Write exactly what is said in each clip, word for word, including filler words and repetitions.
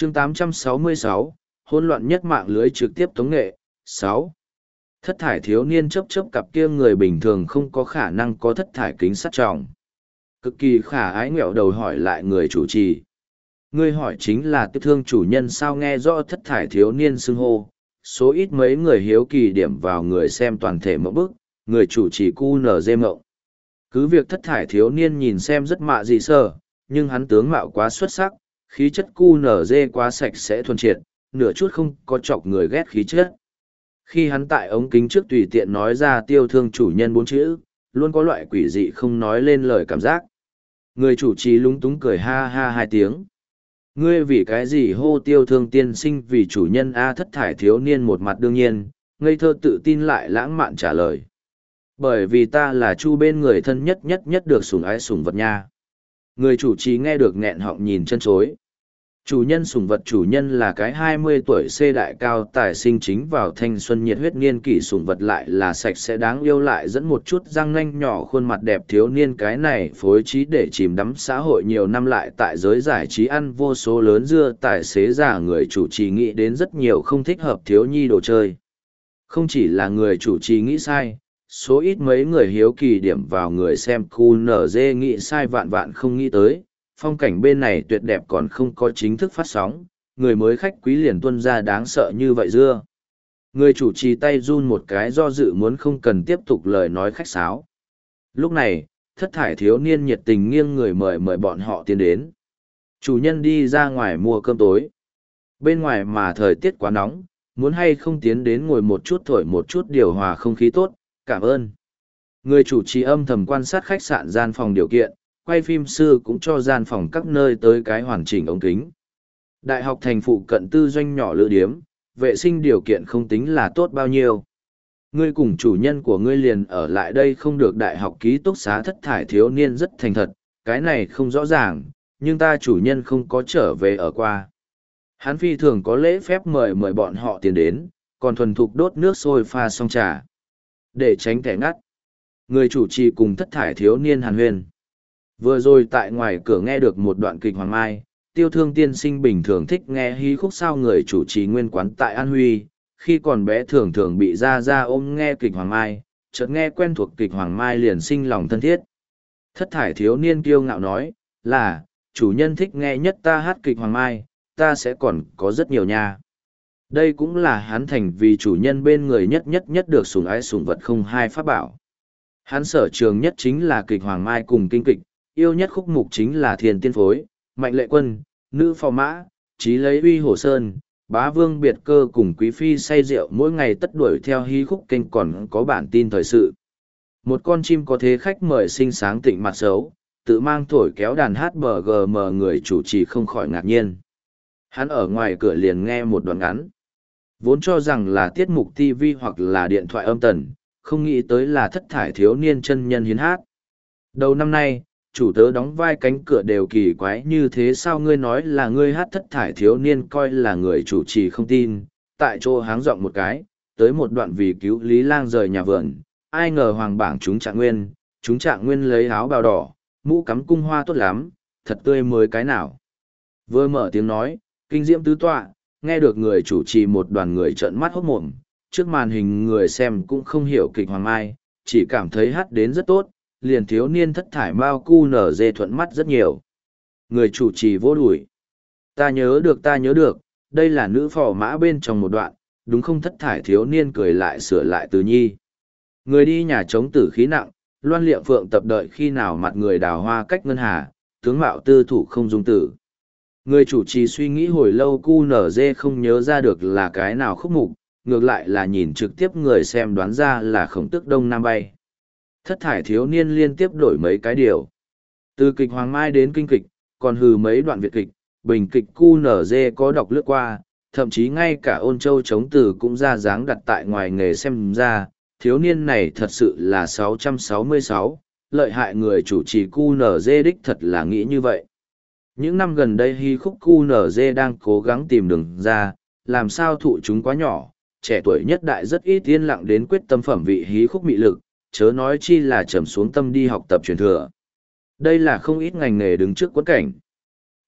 chương tám trăm sáu mươi sáu, hỗn loạn nhất mạng lưới trực tiếp tống nghệ. Sáu, thất thải thiếu niên chấp chấp cặp kia người bình thường không có khả năng có thất thải kính sắt trọng. Cực kỳ khả ái nghẹo đầu hỏi lại người chủ trì. Ngươi hỏi chính là tiếp thương chủ nhân sao? Nghe rõ thất thải thiếu niên xưng hô, số ít mấy người hiếu kỳ điểm vào người xem toàn thể mẫu bức, người chủ trì cu nở dê mộng. Cứ việc thất thải thiếu niên nhìn xem rất mạ dị sơ, nhưng hắn tướng mạo quá xuất sắc, khí chất cu nở dê quá sạch sẽ thuần triệt, nửa chút không có chọc người ghét khí chất. Khi hắn tại ống kính trước tùy tiện nói ra tiêu thương chủ nhân bốn chữ, luôn có loại quỷ dị không nói lên lời cảm giác. Người chủ trì lúng túng cười ha ha hai tiếng. Ngươi vì cái gì hô tiêu thương tiên sinh vì chủ nhân A? Thất thải thiếu niên một mặt đương nhiên, ngây thơ tự tin lại lãng mạn trả lời. Bởi vì ta là chu bên người thân nhất nhất nhất được sủng ái sủng vật nha. Người chủ trì nghe được nghẹn họng nhìn chân chối. Chủ nhân sủng vật chủ nhân là cái hai mươi tuổi C đại cao tài sinh chính vào thanh xuân nhiệt huyết niên kỷ, sủng vật lại là sạch sẽ đáng yêu lại dẫn một chút răng nanh nhỏ khuôn mặt đẹp thiếu niên, cái này phối trí để chìm đắm xã hội nhiều năm lại tại giới giải trí ăn vô số lớn dưa tài xế già. Người chủ trì nghĩ đến rất nhiều không thích hợp thiếu nhi đồ chơi. Không chỉ là người chủ trì nghĩ sai, số ít mấy người hiếu kỳ điểm vào người xem cu nở dê nghĩ sai vạn vạn không nghĩ tới. Phong cảnh bên này tuyệt đẹp còn không có chính thức phát sóng, người mới khách quý liền tuân ra đáng sợ như vậy dưa. Người chủ trì tay run một cái do dự muốn không cần tiếp tục lời nói khách sáo. Lúc này, thất thải thiếu niên nhiệt tình nghiêng người mời mời bọn họ tiến đến. Chủ nhân đi ra ngoài mua cơm tối. Bên ngoài mà thời tiết quá nóng, muốn hay không tiến đến ngồi một chút thổi một chút điều hòa không khí tốt, cảm ơn. Người chủ trì âm thầm quan sát khách sạn gian phòng điều kiện, quay phim sư cũng cho gian phòng các nơi tới cái hoàn chỉnh ống kính. Đại học thành phụ cận tư doanh nhỏ lữ điếm, vệ sinh điều kiện không tính là tốt bao nhiêu. Ngươi cùng chủ nhân của ngươi liền ở lại đây không được? Đại học ký túc xá thất thải thiếu niên rất thành thật, cái này không rõ ràng, nhưng ta chủ nhân không có trở về ở qua. Hắn phi thường có lễ phép mời mời bọn họ tiến đến, còn thuần thục đốt nước sôi pha xong trà. Để tránh kẻ ngắt, người chủ trì cùng thất thải thiếu niên hàn huyên. Vừa rồi tại ngoài cửa nghe được một đoạn kịch Hoàng Mai, tiêu thương tiên sinh bình thường thích nghe hí khúc sao? Người chủ trì nguyên quán tại An Huy, khi còn bé thường thường bị ra ra ôm nghe kịch Hoàng Mai, chợt nghe quen thuộc kịch Hoàng Mai liền sinh lòng thân thiết. Thất thải thiếu niên kiêu ngạo nói, là, chủ nhân thích nghe nhất ta hát kịch Hoàng Mai, ta sẽ còn có rất nhiều nha. Đây cũng là hắn thành vì chủ nhân bên người nhất nhất nhất được sủng ái sủng vật không hai pháp bảo. Hắn sở trường nhất chính là kịch Hoàng Mai cùng kinh kịch, yêu nhất khúc mục chính là Thiền Tiên Phối, Mạnh Lệ Quân, Nữ Phò Mã, Chí Lấy Uy Hồ Sơn, Bá Vương Biệt Cơ cùng Quý Phi say rượu mỗi ngày tất đuổi theo hí khúc kênh, còn có bản tin thời sự. Một con chim có thế khách mời xinh sáng tịnh mặt xấu, tự mang thổi kéo đàn hát bờ gờ mờ. Người chủ trì không khỏi ngạc nhiên. Hắn ở ngoài cửa liền nghe một đoạn ngắn. Vốn cho rằng là tiết mục ti vi hoặc là điện thoại âm tần, không nghĩ tới là thất thải thiếu niên chân nhân hiến hát. Đầu năm nay, chủ tớ đóng vai cánh cửa đều kỳ quái như thế sao? Ngươi nói là ngươi hát thất thải thiếu niên coi là người chủ trì không tin, tại chỗ háng giọng một cái, tới một đoạn vì cứu Lý Lang rời nhà vườn, ai ngờ hoàng bảng chúng Trạng Nguyên, chúng Trạng Nguyên lấy áo bào đỏ, mũ cắm cung hoa tốt lắm, thật tươi mới cái nào. Vừa mở tiếng nói, kinh diễm tứ tọa, nghe được người chủ trì một đoàn người trợn mắt hốt mồm, trước màn hình người xem cũng không hiểu kịch Hoàng Mai, chỉ cảm thấy hát đến rất tốt, liền thiếu niên thất thải mao cu nở dê thuận mắt rất nhiều. Người chủ trì vô đuổi. Ta nhớ được ta nhớ được, đây là Nữ Phò Mã bên trong một đoạn, đúng không? Thất thải thiếu niên cười lại sửa lại từ nhi. Người đi nhà chống tử khí nặng, loan liệm phượng tập đợi khi nào mặt người đào hoa cách ngân hà, tướng mạo tư thủ không dung tử. Người chủ trì suy nghĩ hồi lâu cu nở dê không nhớ ra được là cái nào khúc mục, ngược lại là nhìn trực tiếp người xem đoán ra là Khổng Tước Đông Nam Bay. Thất thải thiếu niên liên tiếp đổi mấy cái điều. Từ kịch Hoàng Mai đến kinh kịch, còn hừ mấy đoạn Việt kịch, bình kịch cu nở dê có đọc lướt qua, thậm chí ngay cả Ôn Châu chống từ cũng ra dáng đặt tại ngoài nghề xem ra, thiếu niên này thật sự là sáu trăm sáu mươi sáu, lợi hại. Người chủ trì cu nở dê đích thật là nghĩ như vậy. Những năm gần đây hy khúc cu nở dê đang cố gắng tìm đường ra, làm sao thụ chúng quá nhỏ, trẻ tuổi nhất đại rất ít yên lặng đến quyết tâm phẩm vị hí khúc mị lực, chớ nói chi là trầm xuống tâm đi học tập truyền thừa. Đây là không ít ngành nghề đứng trước quẫn cảnh.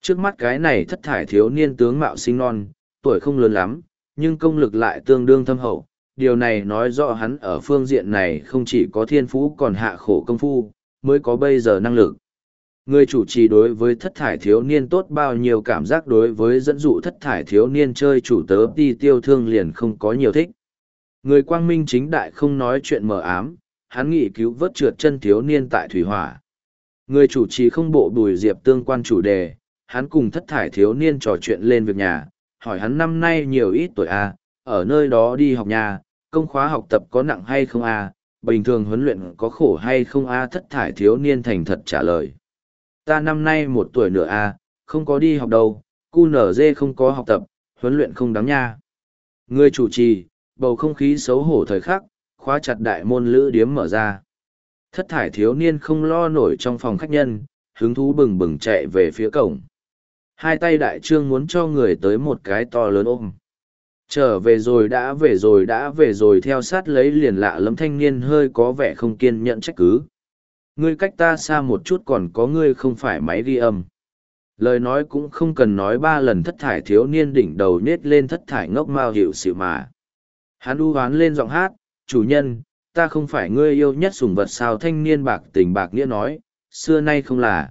Trước mắt cái này thất thải thiếu niên tướng mạo sinh non, tuổi không lớn lắm, nhưng công lực lại tương đương thâm hậu. Điều này nói rõ hắn ở phương diện này không chỉ có thiên phú còn hạ khổ công phu, mới có bây giờ năng lực. Người chủ trì đối với thất thải thiếu niên tốt bao nhiêu cảm giác đối với dẫn dụ thất thải thiếu niên chơi chủ tớ đi tiêu thương liền không có nhiều thích. Người quang minh chính đại không nói chuyện mờ ám, hắn nghị cứu vớt trượt chân thiếu niên tại thủy hỏa. Người chủ trì không bộ Bùi Diệp tương quan chủ đề, hắn cùng thất thải thiếu niên trò chuyện lên việc nhà, hỏi hắn năm nay nhiều ít tuổi a, ở nơi đó đi học nhà, công khóa học tập có nặng hay không a, bình thường huấn luyện có khổ hay không a, thất thải thiếu niên thành thật trả lời. Ta năm nay một tuổi nữa a, không có đi học đâu, cu nở dê không có học tập, huấn luyện không đáng nha. Người chủ trì, bầu không khí xấu hổ thời khắc, khóa chặt đại môn lữ điếm mở ra. Thất thải thiếu niên không lo nổi trong phòng khách nhân, hứng thú bừng bừng chạy về phía cổng. Hai tay đại trương muốn cho người tới một cái to lớn ôm. Trở về rồi đã về rồi đã về rồi theo sát lấy liền lạ lẫm thanh niên hơi có vẻ không kiên nhẫn trách cứ. Ngươi cách ta xa một chút còn có ngươi không phải máy ghi âm. Lời nói cũng không cần nói ba lần thất thải thiếu niên đỉnh đầu nết lên thất thải ngốc mao hiệu xịu mà. Hắn u hoán lên giọng hát, chủ nhân, ta không phải ngươi yêu nhất sủng vật sao thanh niên bạc tình bạc nghĩa nói, xưa nay không là.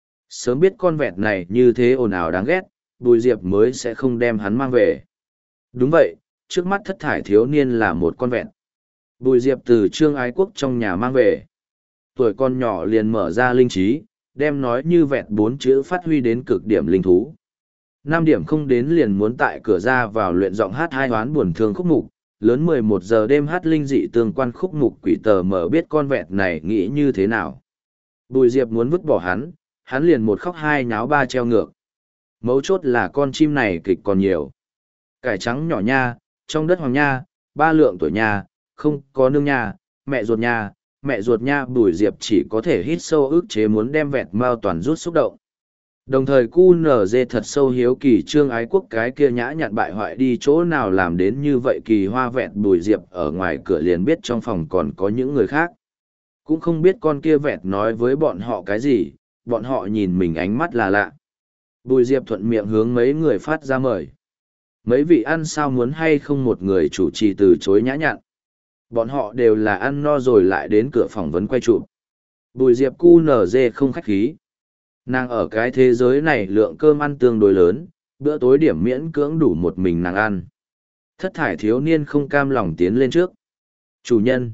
Sớm biết con vẹt này như thế ồn ào đáng ghét, Bùi Diệp mới sẽ không đem hắn mang về. Đúng vậy, trước mắt thất thải thiếu niên là một con vẹt. Bùi Diệp từ Trương Ái Quốc trong nhà mang về. Tuổi con nhỏ liền mở ra linh trí, đem nói như vẹt bốn chữ phát huy đến cực điểm linh thú. Năm điểm không đến liền muốn tại cửa ra vào luyện giọng hát hai hoán buồn thương khúc mục, lớn mười một giờ đêm hát linh dị tương quan khúc mục quỷ tờ mở biết con vẹt này nghĩ như thế nào. Bùi Diệp muốn vứt bỏ hắn, hắn liền một khóc hai nháo ba treo ngược. Mấu chốt là con chim này kịch còn nhiều. Cải trắng nhỏ nha, trong đất hoàng nha, ba lượng tuổi nha, không có nương nha, mẹ ruột nha, mẹ ruột nha. Bùi Diệp chỉ có thể hít sâu ức chế muốn đem vẹt mao toàn rút xúc động. Đồng thời cu nở dê thật sâu hiếu kỳ Trương Ái Quốc cái kia nhã nhặn bại hoại đi chỗ nào làm đến như vậy kỳ hoa vẹt. Bùi Diệp ở ngoài cửa liền biết trong phòng còn có những người khác. Cũng không biết con kia vẹt nói với bọn họ cái gì, bọn họ nhìn mình ánh mắt là lạ. Bùi Diệp thuận miệng hướng mấy người phát ra mời. Mấy vị ăn sao muốn hay không một người chủ trì từ chối nhã nhặn. Bọn họ đều là ăn no rồi lại đến cửa phỏng vấn quay chụp. Bùi Diệp cu nở dê không khách khí. Nàng ở cái thế giới này lượng cơm ăn tương đối lớn, bữa tối điểm miễn cưỡng đủ một mình nàng ăn. Thất thải thiếu niên không cam lòng tiến lên trước. Chủ nhân.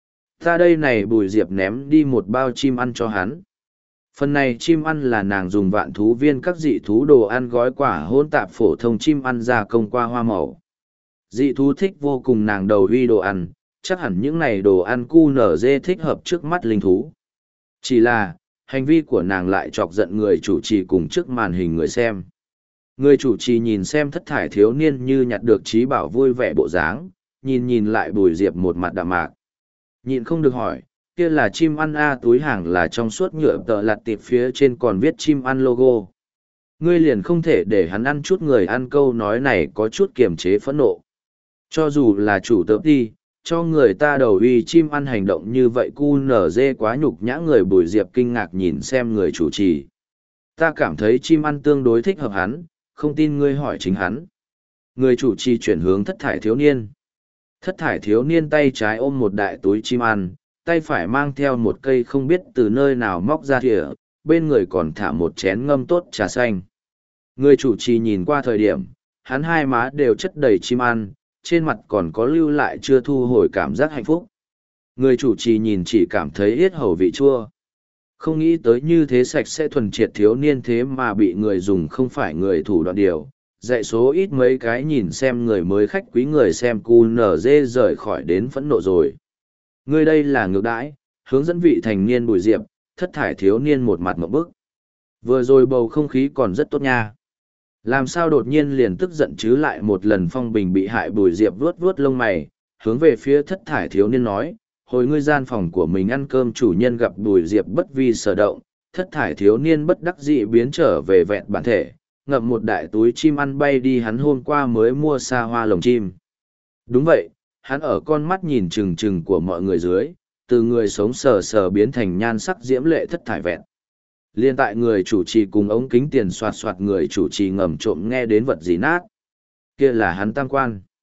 Ta đây này Bùi Diệp ném đi một bao chim ăn cho hắn. Phần này chim ăn là nàng dùng vạn thú viên các dị thú đồ ăn gói quả hỗn tạp phổ thông chim ăn gia công qua hoa màu. Dị thú thích vô cùng nàng đầu uy đồ ăn, chắc hẳn những này đồ ăn cu nở dê thích hợp trước mắt linh thú. Chỉ là, hành vi của nàng lại chọc giận người chủ trì cùng trước màn hình người xem. Người chủ trì nhìn xem thất thải thiếu niên như nhặt được trí bảo vui vẻ bộ dáng, nhìn nhìn lại Bùi Diệp một mặt đạm mạc. Nhịn không được hỏi, kia là chim ăn a túi hàng là trong suốt nhựa tợ lặt tiệp phía trên còn viết chim ăn logo. Ngươi liền không thể để hắn ăn chút người ăn câu nói này có chút kiềm chế phẫn nộ. Cho dù là chủ tớ đi, cho người ta đầu uy chim ăn hành động như vậy cu nở dê quá nhục nhã. Người Bùi Diệp kinh ngạc nhìn xem người chủ trì. Ta cảm thấy chim ăn tương đối thích hợp hắn, không tin ngươi hỏi chính hắn. Người chủ trì chuyển hướng thất thải thiếu niên. Thất thải thiếu niên tay trái ôm một đại túi chim ăn, tay phải mang theo một cây không biết từ nơi nào móc ra thìa, bên người còn thả một chén ngâm tốt trà xanh. Người chủ trì nhìn qua thời điểm, hắn hai má đều chất đầy chim ăn, trên mặt còn có lưu lại chưa thu hồi cảm giác hạnh phúc. Người chủ trì nhìn chỉ cảm thấy yết hầu vị chua. Không nghĩ tới như thế sạch sẽ thuần triệt thiếu niên thế mà bị người dùng không phải người thủ đoạn điều. Dạy số ít mấy cái nhìn xem người mới khách quý người xem cu nở dê rời khỏi đến phẫn nộ rồi. Ngươi đây là ngược đãi, hướng dẫn vị thành niên Bùi Diệp, thất thải thiếu niên một mặt một bức. Vừa rồi bầu không khí còn rất tốt nha. Làm sao đột nhiên liền tức giận chứ lại một lần phong bình bị hại. Bùi Diệp vuốt vuốt lông mày, hướng về phía thất thải thiếu niên nói, hồi ngươi gian phòng của mình ăn cơm chủ nhân gặp Bùi Diệp bất vi sở động, thất thải thiếu niên bất đắc dĩ biến trở về vẹn bản thể, ngậm một đại túi chim ăn bay đi hắn hôm qua mới mua xa hoa lồng chim. Đúng vậy, hắn ở con mắt nhìn trừng trừng của mọi người dưới, từ người sống sờ sờ biến thành nhan sắc diễm lệ thất thải vẹn. Liên tại người chủ trì cùng ống kính tiền soạt soạt người chủ trì ngầm trộm nghe đến vật gì nát. Kia là hắn tam quan.